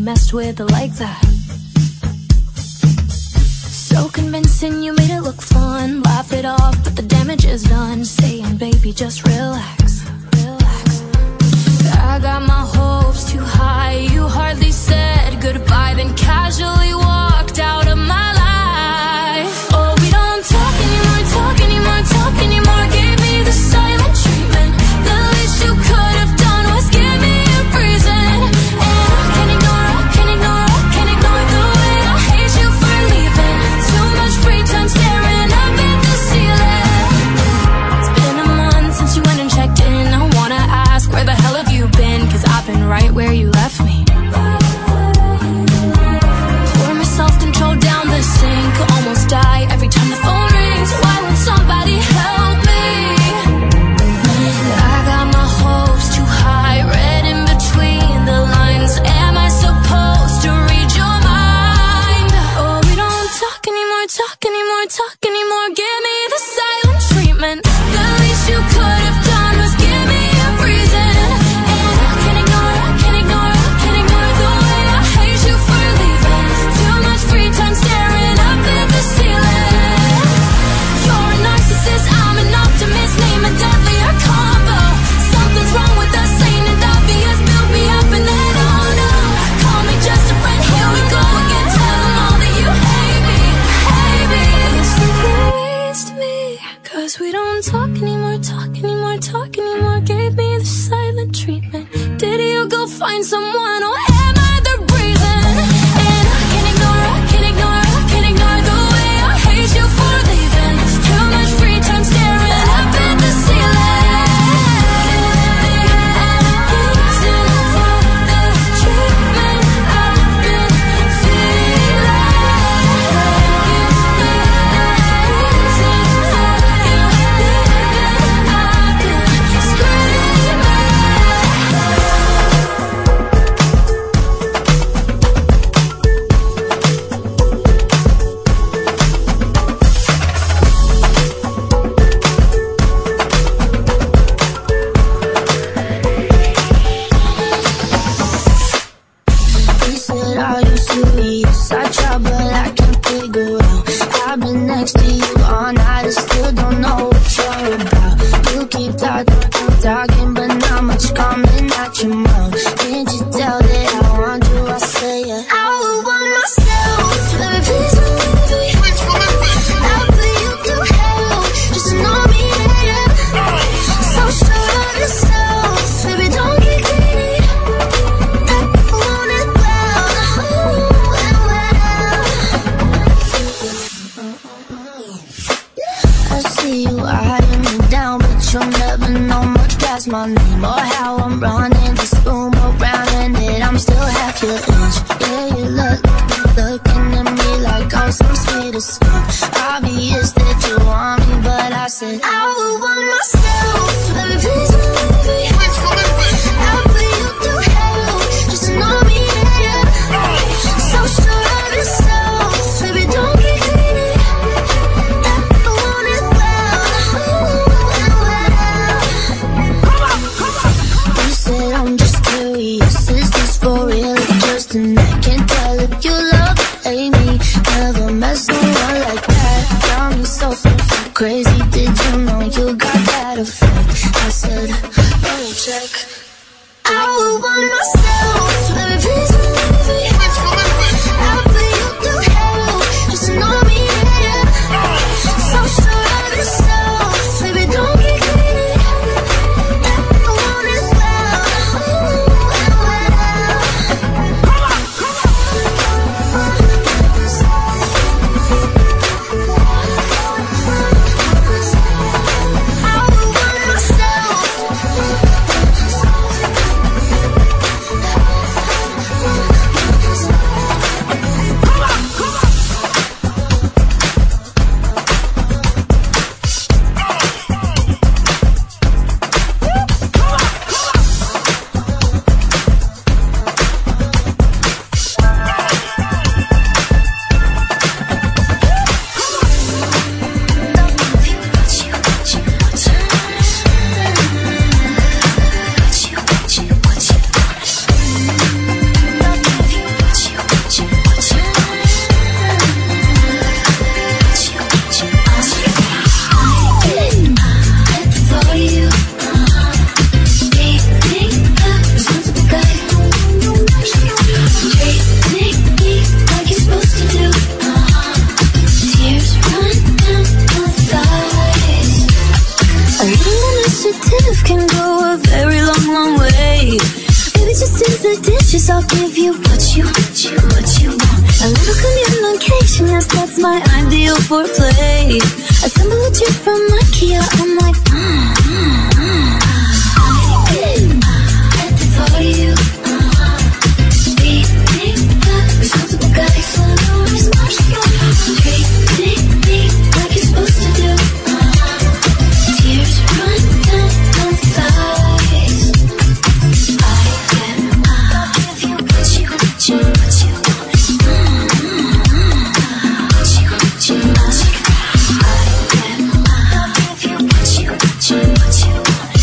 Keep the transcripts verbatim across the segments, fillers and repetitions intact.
messed with it like that. So convincing, you made it look fun. Laugh it off, but the damage is done. Saying, baby, just relax, relax. I got my hopes too high. You hardly said goodbye, then casually walked out of my life. Oh, we don't talk anymore, talk anymore, talk anymore. Gave me the silent treatment. The least you could have done was give me a reason. And I can't ignore, I can't ignore, I can't ignore the way I hate you for leaving. Too much free time staring up at the ceiling. It's been a month since you went and checked in. I wanna ask, where the hell have you been? Cause I've been right where you left me. Pour my self-control down the sink. Almost die every time the phone rings. Why won't somebody help me? I got my hopes too high. Read in between the lines. Am I supposed to read your mind? Oh, we don't talk anymore, talk anymore, talk anymore. Give me the silent treatment. The least you could have done was give me a reason. And I can't ignore, I can't ignore, I can't ignore the way I hate you for leaving. Too much free time staring up at the ceiling. You're a narcissist, I'm an optimist. Name a deadlier combo. Something's wrong with us, ain't it obvious? Build me up and then oh no. Call me just a friend, here we go again. Tell them all that you hate me, hate me. It's like you waste me. Cause we don't talk anymore, talk anymore, talk anymore. Gave me the silent treatment. Did you go find someone or am I the reason? And I can't ignore, I can't ignore, I can't ignore the way I hate you for leaving. Too much free time staring up at the ceiling. Reason for the treatment I've been feeling. Reason for you leaving. I've been screaming. He said, are you serious? I try, but I can't figure out. I've been next to you all night, I still don't know what you're about. You keep talking, keep talking, but not much coming out your mouth. Can't you tell that I want you? I say it. I would want myself, baby, please believe me. I'll put you through hell, just to know me, yeah. So sure of yourself, baby, don't get greedy. I want it well, ooh, and well. I see you eyeing me down, but you'll never know much past my name or how I'm running this room around, and that I'm still half your age. Yeah, you look, looking at me like I'm some sweet escape. Obvious that you want me, but I said I would want myself, baby, please believe me. I'll put you through hell, just to know me, yeah. So sure of yourself, baby, don't get greedy. I want it well, ooh, and well. You said I'm just curious, is this for real or just an act? Can't tell if you love or hate me. Never met someone like that. Got me so fucking crazy. Did you know you got that effect? I said, oh, check. I would want myself, baby, please believe me. I'll put you through hell, just to know me, yeah. So sure of yourself, baby, don't get greedy. I want it well, ooh, and well. I'll give you what you, what you, what you want. A little communication, yes, that's my ideal foreplay. Assemble a chip from IKEA, I'm like, mm, mm, mm. At the thought of you, uh-huh. Beating up, responsible guy, so no responsible. Treating me like you're supposed to do, uh-huh. Tears run down my thighs. I get uh, give you what you, what you, what you want. Mm-hmm. What you, what you, what you. I get uh, give you what you, what you, what you want.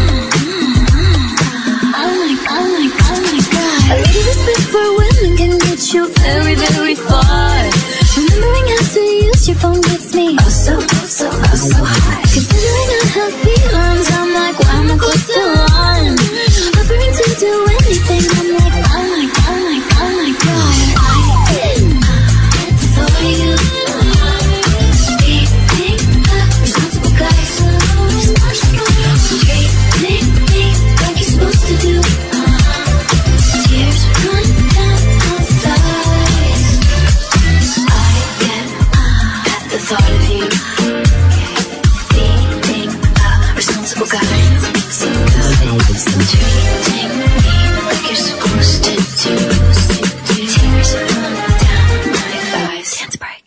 Mm-hmm. Oh my, oh my, oh my God. A little respect for women can get you very, very far. Remembering how to use your phone gets me oh so, oh so, oh so high. Considering unhealthy feelings, I'm like, why am I close to one? Offering to do anything, I'm like, oh my, oh my, oh my God. I get the thought of you. Beating up, responsible guy, so responsible. Treating me like you're supposed to do. Tears run down my thighs. I get uh, at the thought of you. Beating up, responsible guy, so good. Treating me like you're supposed to do. Tears run down my thighs. Dance break.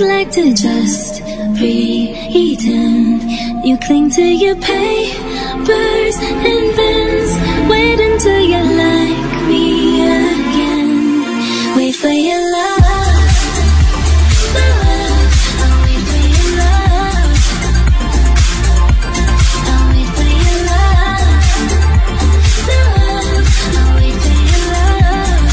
like to just pretend. You cling to your papers and pens. Wait until you like me again. Wait for your love. Love. I'll wait for your love. I'll wait for your love. Love. I'll wait for your love.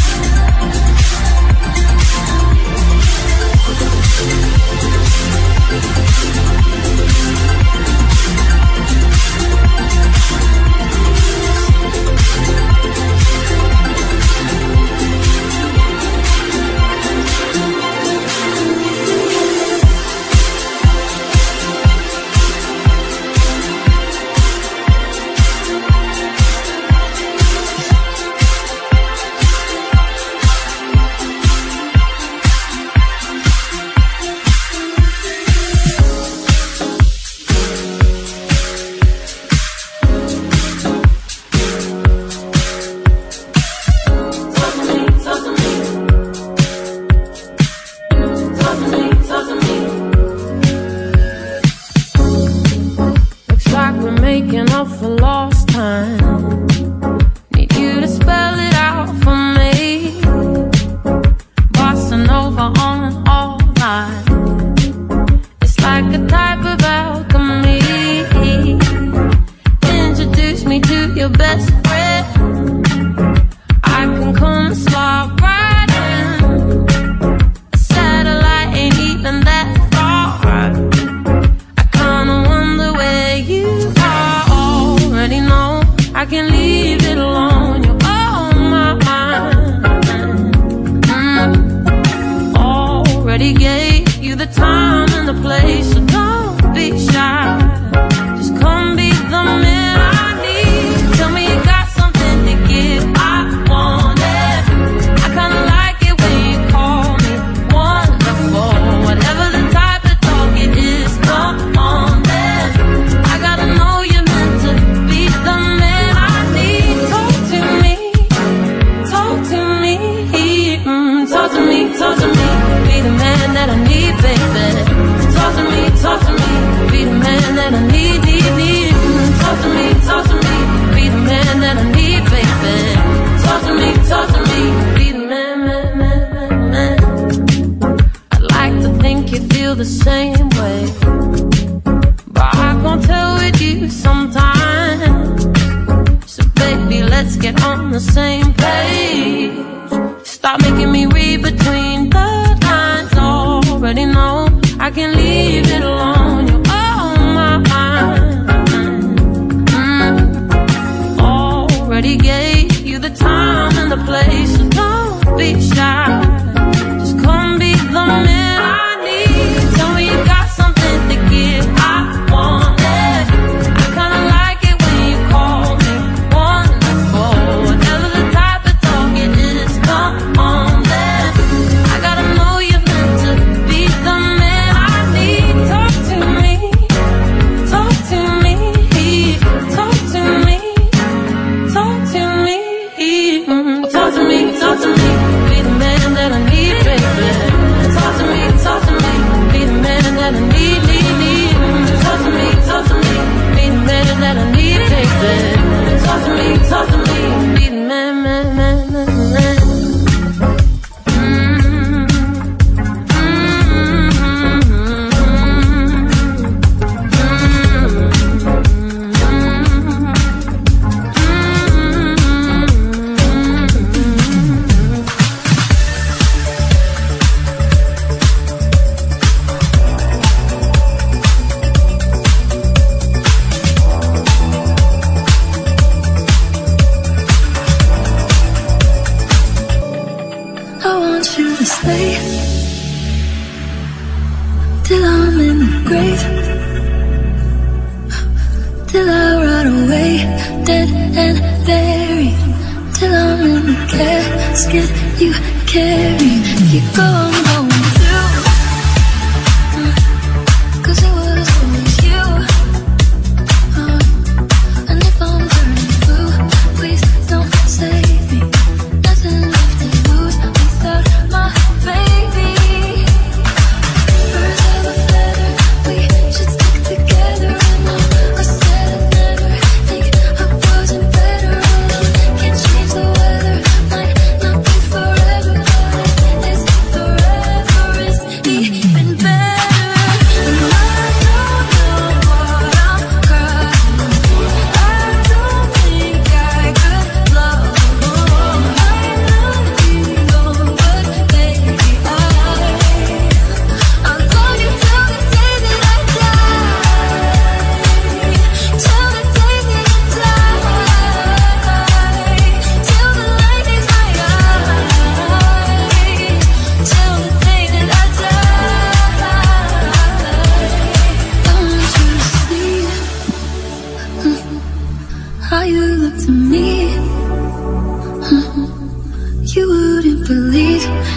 Burn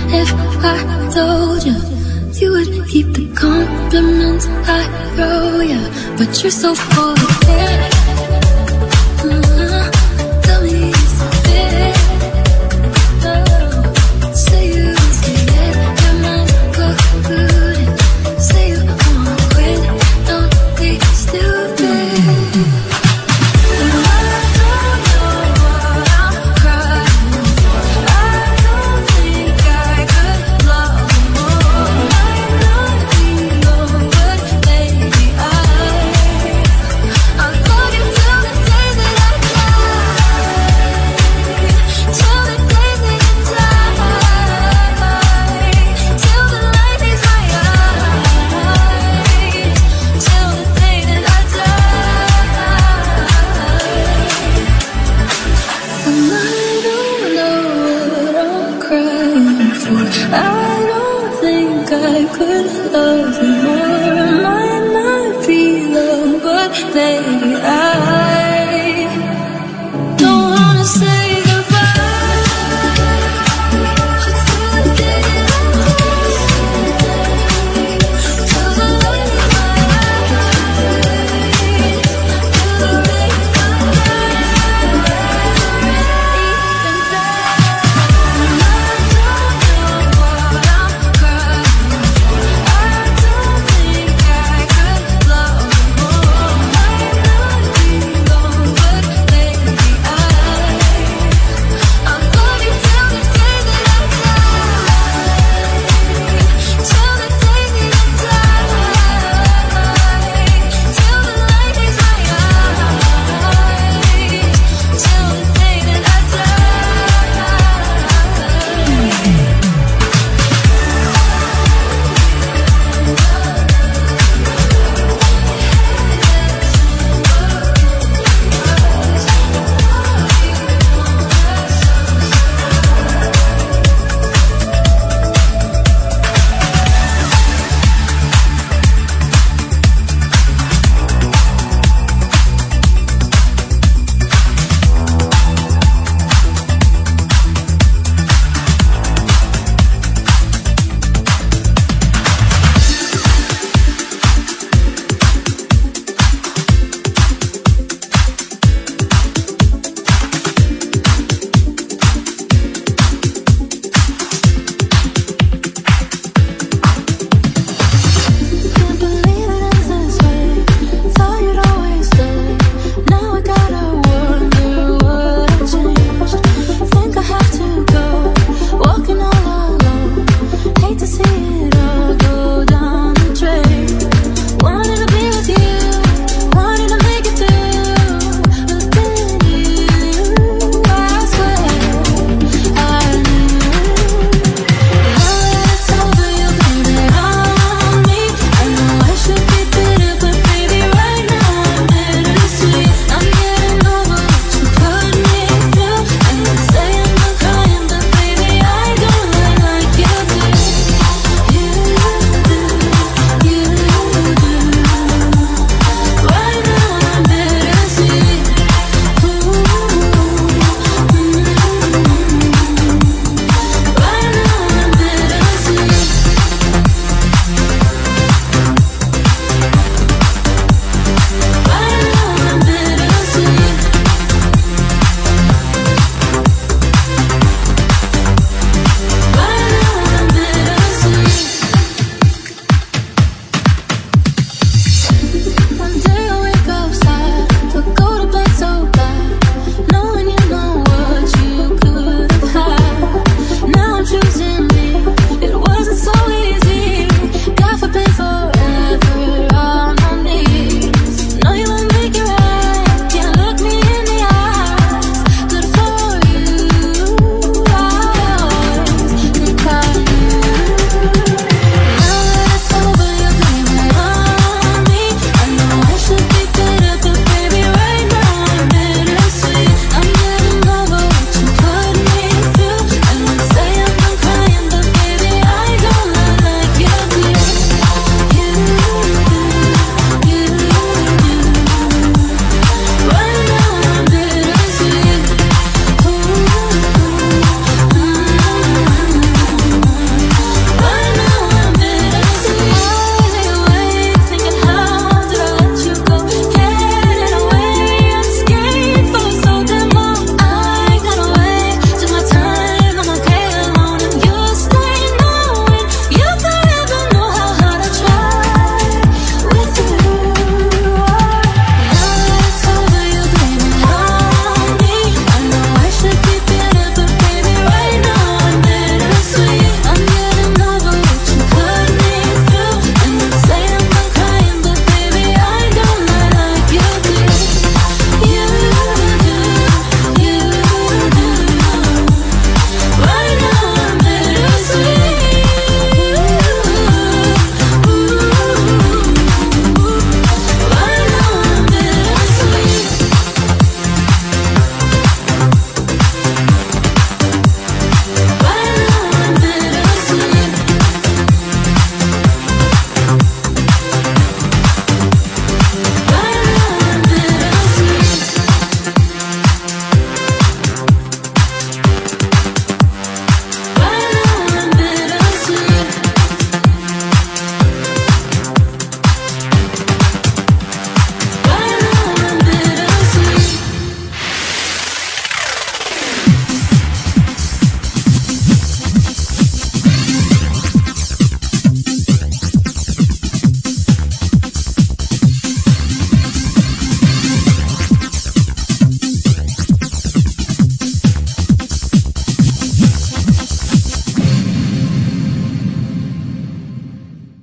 if I told you you would keep the compliments I throw you, but you're so full of it. Uh-huh. Tell me it's a bit. Oh, say you can get your mind concluded. Say you wanna quit, don't be stupid. I don't think I could love you more. I might not be loved, but baby, I